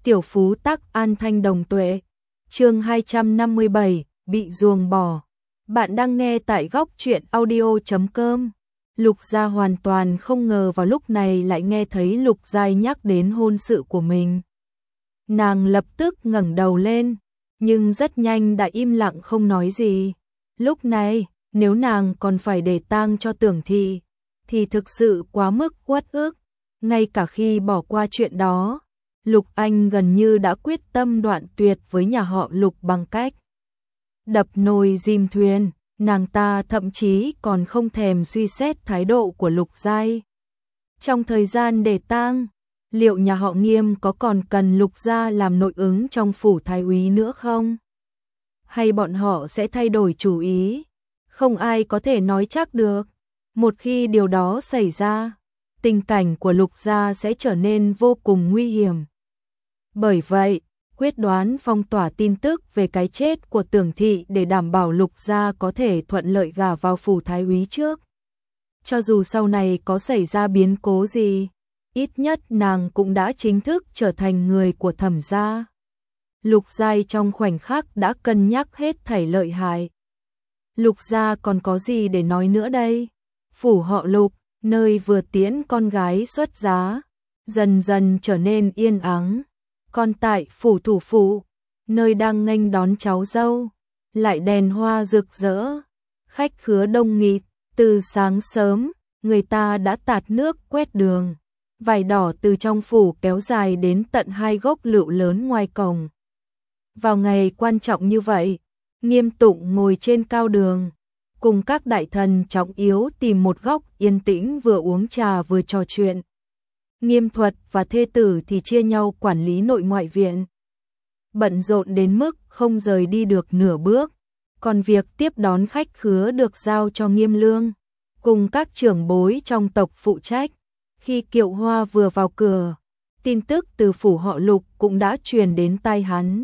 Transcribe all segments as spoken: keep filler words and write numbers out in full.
Tiểu phú tắc an thanh đồng tuệ. Chương hai trăm năm mươi bảy, bị ruồng bỏ. Bạn đang nghe tại góc truyện audio chấm com. Lục Gia hoàn toàn không ngờ vào lúc này lại nghe thấy Lục Giai nhắc đến hôn sự của mình. Nàng lập tức ngẩng đầu lên, nhưng rất nhanh đã im lặng không nói gì. Lúc này, nếu nàng còn phải để tang cho Tưởng Thị, thì thực sự quá mức uất ức. Ngay cả khi bỏ qua chuyện đó, Lục Anh gần như đã quyết tâm đoạn tuyệt với nhà họ Lục bằng cách đập nồi dìm thuyền. Nàng ta thậm chí còn không thèm suy xét thái độ của Lục Giai. Trong thời gian để tang, liệu nhà họ Nghiêm có còn cần Lục gia làm nội ứng trong phủ thái úy nữa không? Hay bọn họ sẽ thay đổi chủ ý? Không ai có thể nói chắc được. Một khi điều đó xảy ra, tình cảnh của Lục gia sẽ trở nên vô cùng nguy hiểm. Bởi vậy, quyết đoán phong tỏa tin tức về cái chết của Tưởng Thị để đảm bảo Lục gia có thể thuận lợi gả vào phủ thái úy trước. Cho dù sau này có xảy ra biến cố gì, ít nhất nàng cũng đã chính thức trở thành người của Thẩm gia. Lục Giai trong khoảnh khắc đã cân nhắc hết thảy lợi hại. Lục gia còn có gì để nói nữa đây? Phủ họ Lục, nơi vừa tiễn con gái xuất giá, dần dần trở nên yên ắng. Còn tại phủ thủ phủ, nơi đang nghênh đón cháu dâu, lại đèn hoa rực rỡ, khách khứa đông nghịt. Từ sáng sớm, người ta đã tạt nước quét đường, vải đỏ từ trong phủ kéo dài đến tận hai gốc lựu lớn ngoài cổng. Vào ngày quan trọng như vậy, Nghiêm Tụng ngồi trên cao đường, cùng các đại thần trọng yếu tìm một góc yên tĩnh vừa uống trà vừa trò chuyện. Nghiêm Thuật và thê tử thì chia nhau quản lý nội ngoại viện, bận rộn đến mức không rời đi được nửa bước. Còn việc tiếp đón khách khứa được giao cho Nghiêm Lương, cùng các trưởng bối trong tộc phụ trách. Khi Kiệu Hoa vừa vào cửa, tin tức từ phủ họ Lục cũng đã truyền đến tai hắn.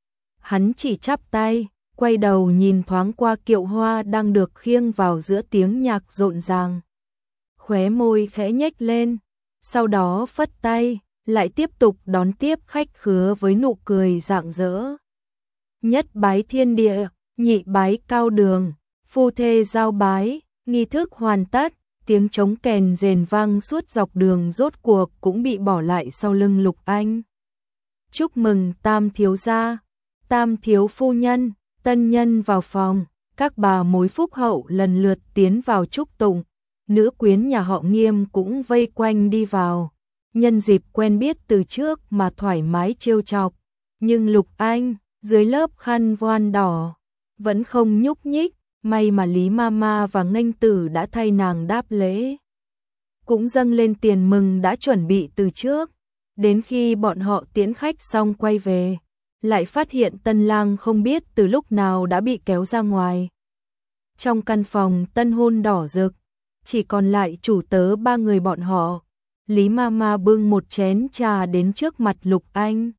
Hắn chỉ chắp tay, quay đầu nhìn thoáng qua Kiệu Hoa đang được khiêng vào giữa tiếng nhạc rộn ràng. Khóe môi khẽ nhếch lên, sau đó phất tay, lại tiếp tục đón tiếp khách khứa với nụ cười rạng rỡ. Nhất bái thiên địa, nhị bái cao đường, phu thê giao bái, nghi thức hoàn tất, tiếng trống kèn rền vang suốt dọc đường rốt cuộc cũng bị bỏ lại sau lưng Lục Anh. Chúc mừng Tam thiếu gia, Tam thiếu phu nhân, tân nhân vào phòng, các bà mối phúc hậu lần lượt tiến vào chúc tụng, nữ quyến nhà họ Nghiêm cũng vây quanh đi vào. Nhân dịp quen biết từ trước mà thoải mái trêu chọc, nhưng Lục Anh, dưới lớp khăn voan đỏ, vẫn không nhúc nhích. May mà Lý Mama và Nghênh Tử đã thay nàng đáp lễ, cũng dâng lên tiền mừng đã chuẩn bị từ trước. Đến khi bọn họ tiễn khách xong quay về, lại phát hiện tân lang không biết từ lúc nào đã bị kéo ra ngoài. Trong căn phòng tân hôn đỏ rực, chỉ còn lại chủ tớ ba người bọn họ. Lý Mama bưng một chén trà đến trước mặt Lục Anh,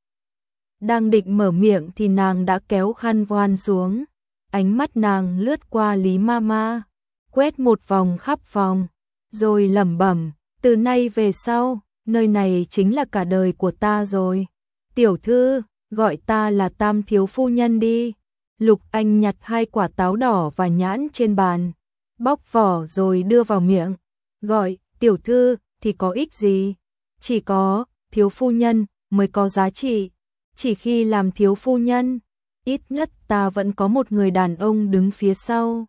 đang định mở miệng thì nàng đã kéo khăn voan xuống. Ánh mắt nàng lướt qua Lý Mama, quét một vòng khắp phòng, rồi lẩm bẩm, từ nay về sau, nơi này chính là cả đời của ta rồi. Tiểu thư, gọi ta là Tam thiếu phu nhân đi. Lục Anh nhặt hai quả táo đỏ và nhãn trên bàn, bóc vỏ rồi đưa vào miệng. Gọi tiểu thư thì có ích gì? Chỉ có thiếu phu nhân mới có giá trị. Chỉ khi làm thiếu phu nhân, ít nhất ta vẫn có một người đàn ông đứng phía sau.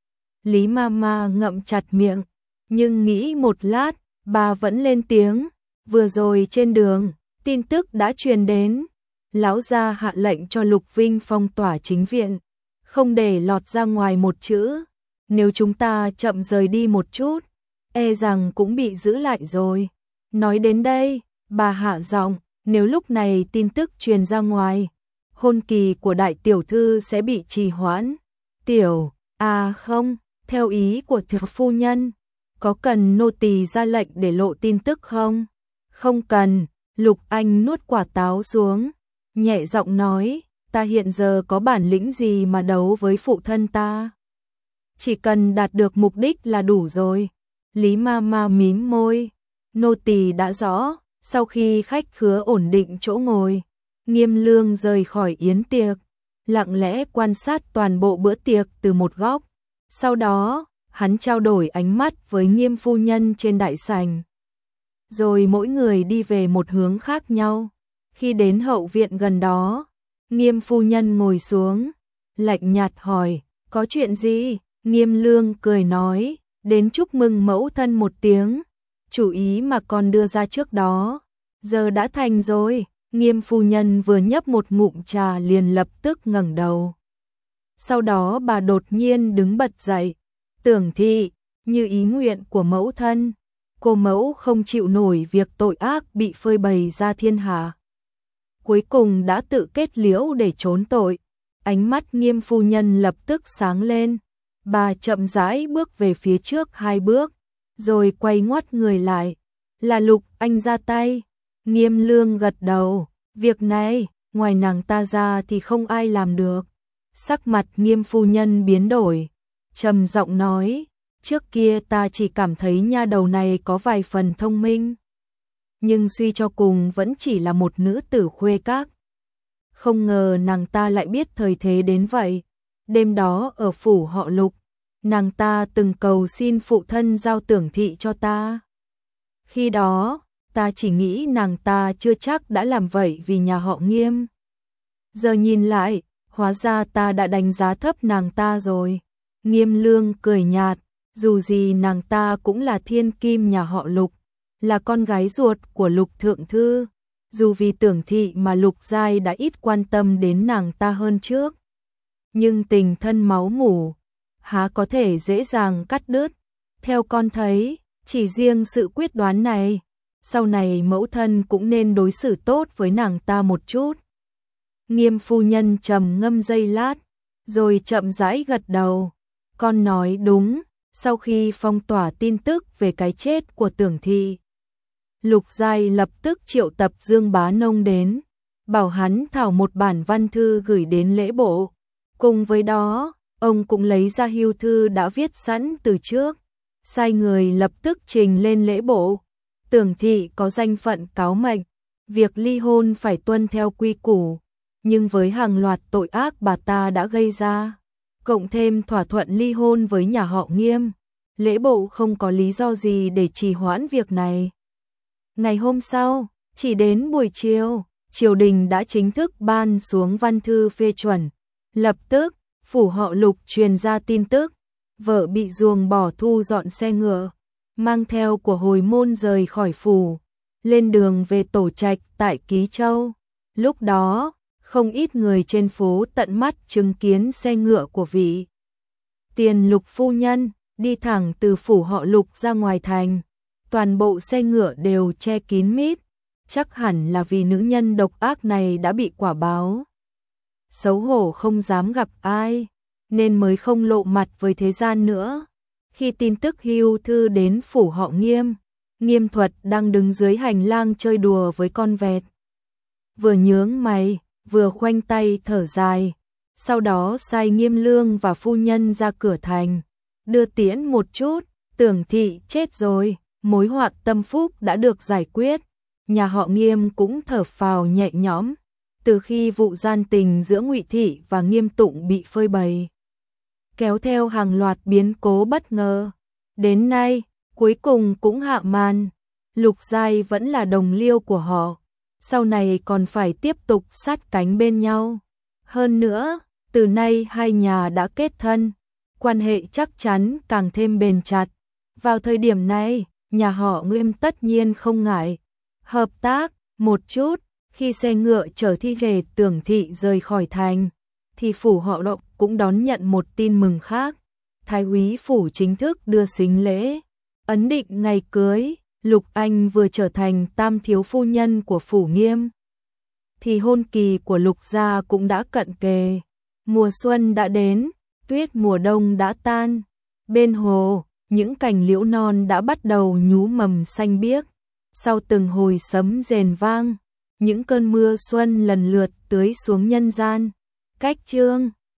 Lý Mama ngậm chặt miệng, nhưng nghĩ một lát, bà vẫn lên tiếng. Vừa rồi trên đường, tin tức đã truyền đến. Lão gia hạ lệnh cho Lục Vinh phong tỏa chính viện, không để lọt ra ngoài một chữ. Nếu chúng ta chậm rời đi một chút, e rằng cũng bị giữ lại rồi. Nói đến đây, bà hạ giọng, nếu lúc này tin tức truyền ra ngoài, hôn kỳ của đại tiểu thư sẽ bị trì hoãn. Tiểu, à không, theo ý của thiếu phu nhân, có cần nô tỳ ra lệnh để lộ tin tức không? Không cần. Lục Anh nuốt quả táo xuống, nhẹ giọng nói, ta hiện giờ có bản lĩnh gì mà đấu với phụ thân ta? Chỉ cần đạt được mục đích là đủ rồi. Lý Mama mím môi, nô tỳ đã rõ. Sau khi khách khứa ổn định chỗ ngồi, Nghiêm Lương rời khỏi yến tiệc, lặng lẽ quan sát toàn bộ bữa tiệc từ một góc. Sau đó, hắn trao đổi ánh mắt với Nghiêm phu nhân trên đại sảnh. Rồi mỗi người đi về một hướng khác nhau. Khi đến hậu viện gần đó, Nghiêm phu nhân ngồi xuống, lạnh nhạt hỏi, có chuyện gì? Nghiêm Lương cười nói, đến chúc mừng mẫu thân một tiếng, chủ ý mà con đưa ra trước đó, giờ đã thành rồi. Nghiêm phu nhân vừa nhấp một ngụm trà liền lập tức ngẩng đầu. Sau đó bà đột nhiên đứng bật dậy, Tưởng Thị, như ý nguyện của mẫu thân, cô mẫu không chịu nổi việc tội ác bị phơi bày ra thiên hạ. Cuối cùng đã tự kết liễu để trốn tội. Ánh mắt Nghiêm phu nhân lập tức sáng lên, bà chậm rãi bước về phía trước hai bước, rồi quay ngoắt người lại, là Lục anh ra tay. Nghiêm Lương gật đầu, việc này, ngoài nàng ta ra thì không ai làm được. Sắc mặt Nghiêm phu nhân biến đổi, trầm giọng nói, trước kia ta chỉ cảm thấy nha đầu này có vài phần thông minh, nhưng suy cho cùng vẫn chỉ là một nữ tử khuê các. Không ngờ nàng ta lại biết thời thế đến vậy. Đêm đó ở phủ họ Lục, nàng ta từng cầu xin phụ thân giao Tưởng Thị cho ta. Khi đó, ta chỉ nghĩ nàng ta chưa chắc đã làm vậy vì nhà họ Nghiêm. Giờ nhìn lại, hóa ra ta đã đánh giá thấp nàng ta rồi. Nghiêm Lương cười nhạt, dù gì nàng ta cũng là thiên kim nhà họ Lục, là con gái ruột của Lục thượng thư. Dù vì Tưởng Thị mà Lục Giai đã ít quan tâm đến nàng ta hơn trước, nhưng tình thân máu mủ há có thể dễ dàng cắt đứt. Theo con thấy, chỉ riêng sự quyết đoán này, sau này mẫu thân cũng nên đối xử tốt với nàng ta một chút. Nghiêm phu nhân trầm ngâm giây lát, rồi chậm rãi gật đầu. Con nói đúng, sau khi phong tỏa tin tức về cái chết của Tưởng Thị, Lục Giai lập tức triệu tập Dương Bá Nông đến, bảo hắn thảo một bản văn thư gửi đến lễ bộ. Cùng với đó, ông cũng lấy ra hưu thư đã viết sẵn từ trước, sai người lập tức trình lên lễ bộ. Tưởng Thị có danh phận cáo mệnh, việc ly hôn phải tuân theo quy củ, nhưng với hàng loạt tội ác bà ta đã gây ra, cộng thêm thỏa thuận ly hôn với nhà họ Nghiêm, lễ bộ không có lý do gì để trì hoãn việc này. Ngày hôm sau, chỉ đến buổi chiều, triều đình đã chính thức ban xuống văn thư phê chuẩn. Lập tức, phủ họ Lục truyền ra tin tức, vợ bị ruồng bỏ thu dọn xe ngựa, mang theo của hồi môn rời khỏi phủ, lên đường về tổ trạch tại Ký Châu. Lúc đó, không ít người trên phố tận mắt chứng kiến xe ngựa của vị tiền Lục phu nhân đi thẳng từ phủ họ Lục ra ngoài thành. Toàn bộ xe ngựa đều che kín mít, chắc hẳn là vì nữ nhân độc ác này đã bị quả báo. Xấu hổ không dám gặp ai, nên mới không lộ mặt với thế gian nữa. Khi tin tức hưu thư đến phủ họ Nghiêm, Nghiêm Thuật đang đứng dưới hành lang chơi đùa với con vẹt. Vừa nhướng mày, vừa khoanh tay thở dài, sau đó sai Nghiêm Lương và phu nhân ra cửa thành, đưa tiễn một chút. Tưởng Thị chết rồi, mối họa tâm phúc đã được giải quyết, nhà họ Nghiêm cũng thở phào nhẹ nhõm. Từ khi vụ gian tình giữa Ngụy Thị và Nghiêm Tụng bị phơi bày, kéo theo hàng loạt biến cố bất ngờ, đến nay cuối cùng cũng hạ màn. Lục Giai vẫn là đồng liêu của họ, sau này còn phải tiếp tục sát cánh bên nhau. Hơn nữa, từ nay hai nhà đã kết thân, quan hệ chắc chắn càng thêm bền chặt. Vào thời điểm này, nhà họ Nghiêm tất nhiên không ngại hợp tác một chút. Khi xe ngựa chở thi thể Tưởng Thị rời khỏi thành, thì phủ họ Lục cũng đón nhận một tin mừng khác. Thái úy phủ chính thức đưa sính lễ, ấn định ngày cưới. Lục Anh vừa trở thành tam thiếu phu nhân của phủ Nghiêm, thì hôn kỳ của Lục gia cũng đã cận kề. Mùa xuân đã đến, tuyết mùa đông đã tan. Bên hồ, những cành liễu non đã bắt đầu nhú mầm xanh biếc. Sau từng hồi sấm rền vang, những cơn mưa xuân lần lượt tưới xuống nhân gian. Cách chương